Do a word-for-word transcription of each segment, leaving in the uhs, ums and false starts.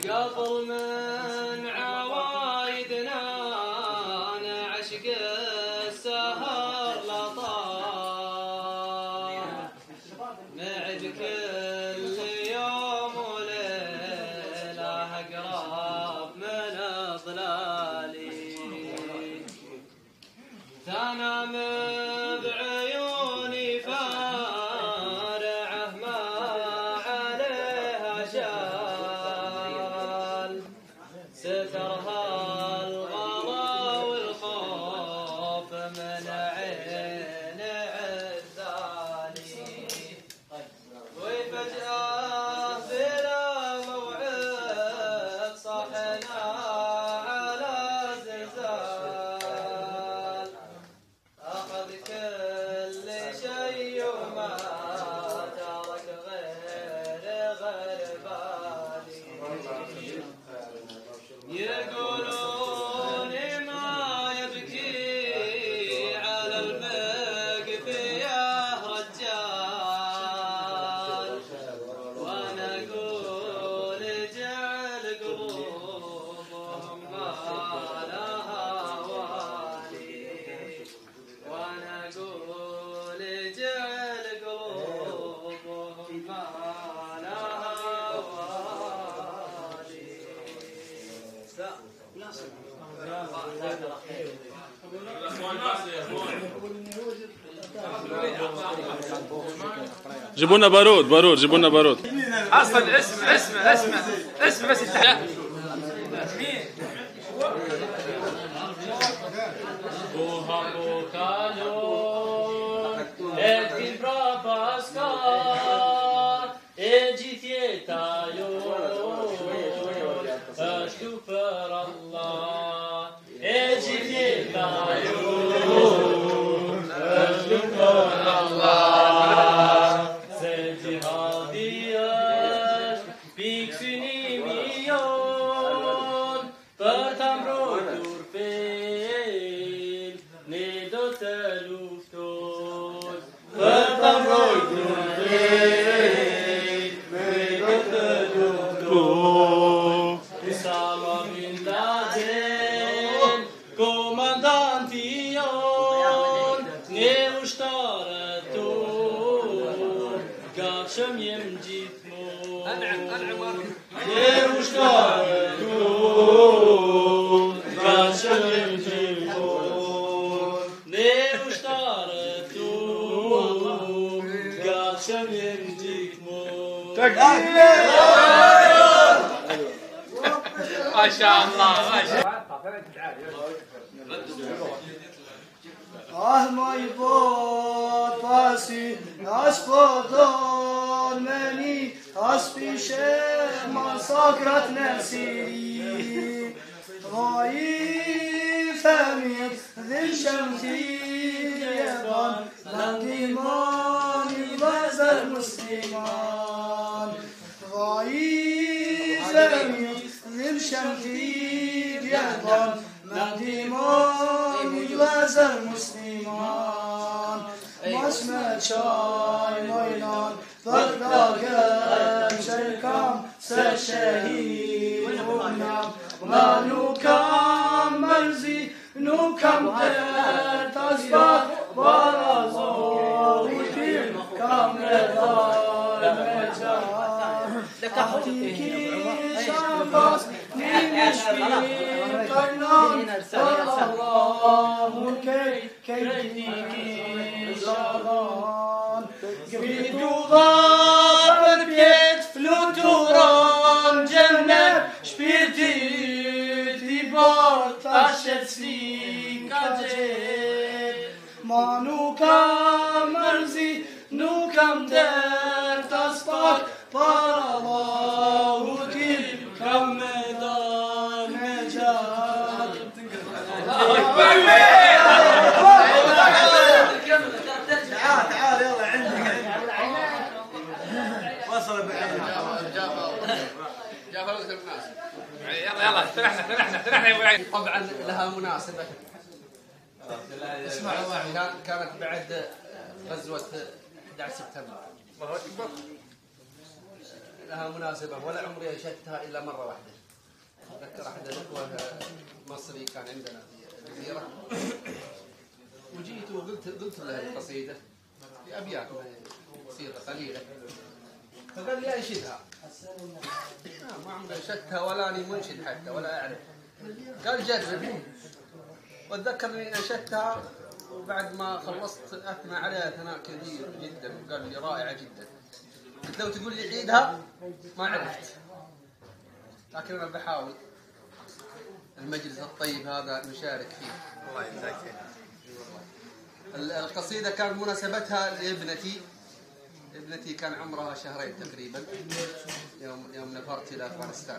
قبل من عوايدنا نعشق السهر لطال نعد كل يوم وليلة أقرب من ظلالي تنام بعيوني فارعه ما عليها شال سترها الغلا والخوف من عين عذالي وفجأة بلا موعد صحنا على زلزال أخذ كل شيء وما ترك غير غير بالي يقولون ما يبكي على المقفي يا رجال وانا اقول جعل قلوبهم ما لها والي وانا اقول جعل قلوبهم ما لها والي جيبوا لنا بارود بارود جيبوا لنا بارود اصلا اسمع اسمع اسمع اسمع بس ما شاء الله ما شاء الله آه ما يبود باسي أسفضل مني أسبيش ما سكرت نفسي ضعيف أمير ذي الشمسي يبان لنديماني وزر مسلمان ضعيف أمير ذي الشمسي يبان لنديماني وزر مسلمان مسمى شاي ميلان بغداقم شركام سشهيد ونام وما نوكام مرزي نوكام در تزبط ورازو وكيل كام ردار مجال أحتيكي شنفاس نيشبي قرنان الله كي كيديكي شغان قبيتو ضاب بيت فلوتوران جنة شبيتي تيبار تاشت سليك عجيب ما نوكام مرزي نوكام در تصفاك الله وكيل كم ميدان مجال تعال تعال يلا عندك وصل بعينك جاء فرقة الناس يلا يلا افترحنا افترحنا افترحنا يا ابو العين طبعا لها مناسبة اسمعوا معي كانت بعد غزوة أحد عشر سبتمبر لها مناسبة ولا عمري أنشدتها إلا مرة واحدة. أتذكر أحد الأخوة مصري كان عندنا في الجزيرة، وجيت وقلت قلت له القصيدة بأبيات قصيدة قليلة، فقال لي أنشدها. ما عمري أنشدتها ولا أني منشد حتى ولا أعرف. قال جرب، وأتذكر إني أنشدتها وبعد ما خلصت أثنى عليها ثناء كبير جدا وقال لي رائعة جدا. قلت لو تقول لي عيدها ما عرفت، لكن أنا بحاول. المجلس الطيب هذا نشارك فيه. الله يجزاك خير. القصيدة كان مناسبتها لابنتي. ابنتي كان عمرها شهرين تقريبا يوم يوم نفرت إلى أفغانستان.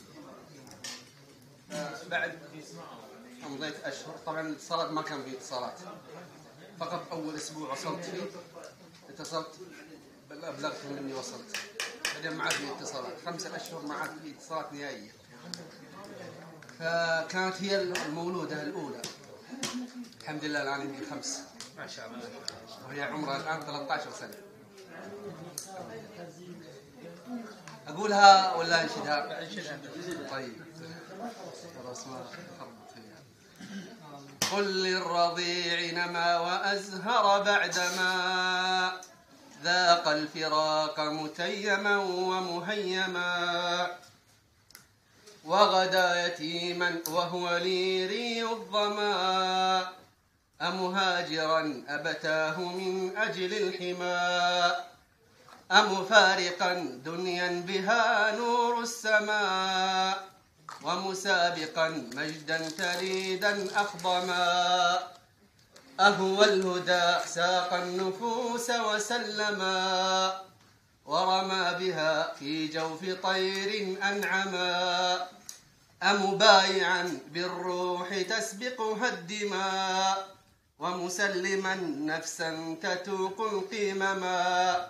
بعد مضيت أشهر، طبعا الاتصالات ما كان في اتصالات، فقط أول أسبوع وصلت فيه اتصلت أبلغتهم إني وصلت، بعدين ما عاد في اتصالات، خمسة أشهر ما عاد في اتصالات نهائية. فكانت هي المولودة الأولى، الحمد لله الآن عندي خمس ما شاء الله، وهي عمرها الآن ثلاثة عشر سنة. أقولها ولا أنشدها؟ طيب خلاص ما أخربط فيها. قل للرضيع نما وأزهر بعدما ذاق الفراق متيما ومهيما، وغدا يتيما وهو لي ري الظما، أمهاجرا أبتاه من أجل الحما، أمفارقا دنيا بها نور السماء، ومسابقا مجدا تليدا أخضما، أهوى الهدى ساق النفوس وسلما، ورمى بها في جوف طير أنعما، أمبايعا بالروح تسبقها الدماء، ومسلما نفسا تتوق القمما.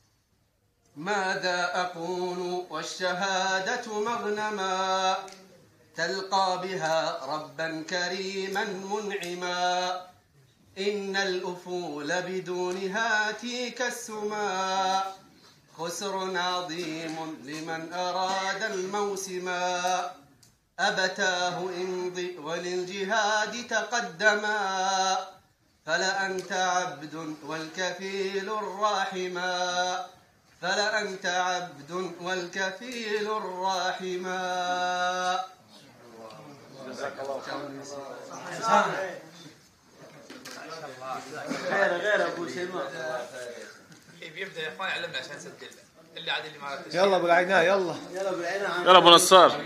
ماذا أقول والشهادة مغنما، تلقى بها ربا كريما منعما، إن الأفول بدونها تيك السما، خسر عظيم لمن أراد الموسما، أبتاه امضي وللجهاد تقدما، فلأنت عبد والكفيل الراحما، فلأنت عبد والكفيل الراحما. جزاك الله غير غير ابو سلمان كيف يبدا يا اخوان علمنا عشان نسجل اللي عاد اللي ما يلا بالعناية يلا يلا بالعناية. يلا ابو نصار.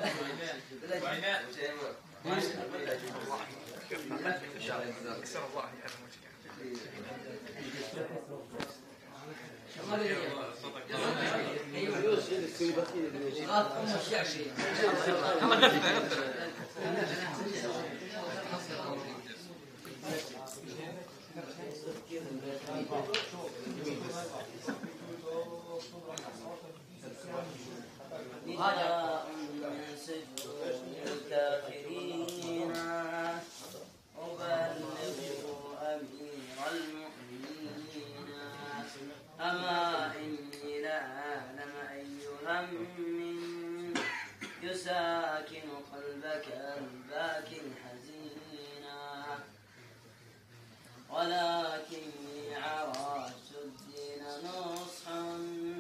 غداء من سجون الكافرين، أبلغ أمير المؤمنين، أما إني لأعلم أي هم يساكن قلبك الباكي حزينا، ولكني عرفت الدين نصحا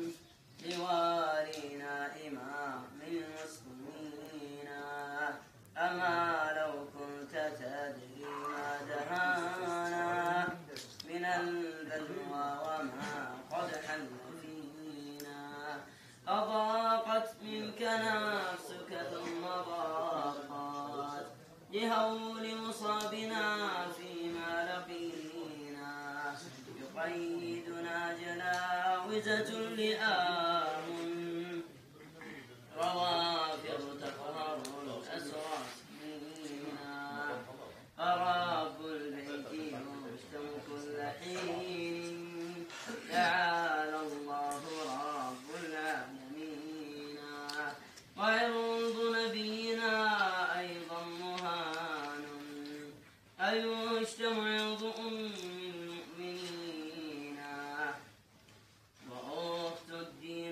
لوالينا إمام المسلمين، أما لو كنت تدري ما دهانا من البلوى وما قد حل فينا، أضاقت منك نفسك ثم ضاقت لهول مصابنا فيما لقينا، يقيدنا جلاوزة لئام روافر تقهر الأسرى سنينا، فرب البيت يشتم كل حين، تعالى الله رب العالمين، وعرض نبينا أيضا مهان، أيشتم عرض أم المؤمنين، وأخت الدين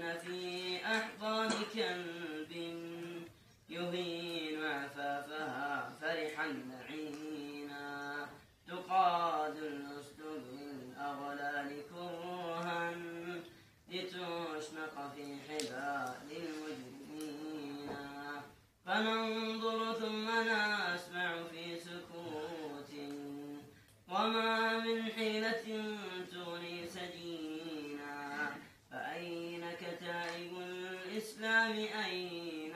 فننظر ثم نسمع في سكوت وما من حيلة تغني سجينا فأين كتائب الإسلام أين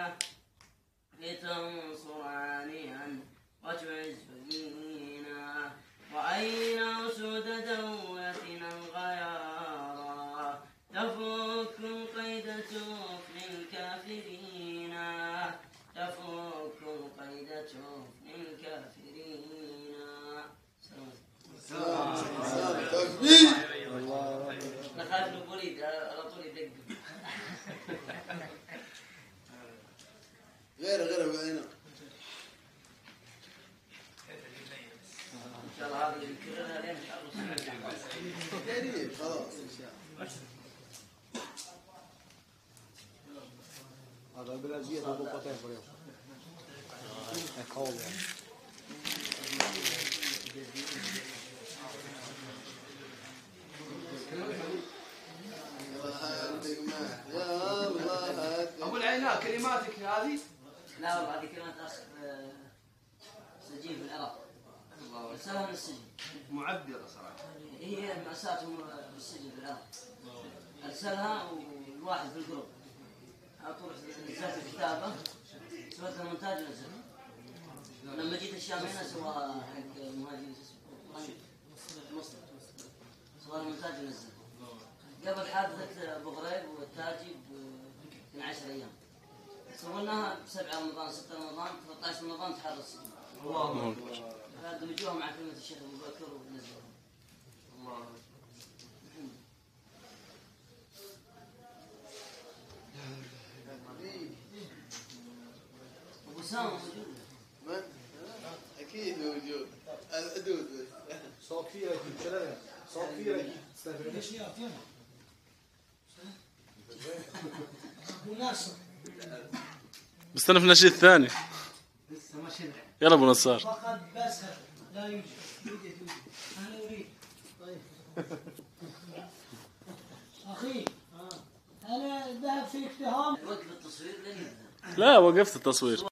لتنصر عاليا وتعز دينا وأين أسود دولتنا الغيارى تفك القيد تفني الكافرين تفك القيد تفني الكافرين. أنا خايف من البوليد على طول يدق. غير غير بعينه إن شاء الله هذا اللي يكررها لين قريب خلاص ان شاء الله. هذا البلدية تبغى قطعة فريق. أقول يعني. أبو العيناء كلماتك هذه؟ لا والله هذه كلمات أخ سجين في العراق. رسالة من السجن. معبرة صراحة. هي مأساتهم بالسجن في العراق. أرسلها والواحد في الجروب. على طول نزلت الكتابة سويت المونتاج ونزلها. لما جيت الشام هنا سواها حق المهاجرين مسلم. سواها المونتاج ونزلها. قبل حادثة أبو غريب والتاجي ب عشر أيام. سويناها بسبعة رمضان ستة رمضان ثلاثة عشر رمضان تحرر السجن. الله أكبر. دمجوها مع كلمة الشيخ أبو بكر ونزلوها. الله أبو سامة موجود. من؟ أكيد موجود. الحدود صوت فيه أكيد كلام. صوت فيه أكيد. ليش يا فينا؟ أبو ناصر. بستنى في النشيد الثاني. يلا ابو نصار. فقط بس لا يوجد. يوجد يوجد. أنا أريد. طيب. أخي. أنا ذهب في اتهام. وقف التصوير لين لا وقفت التصوير.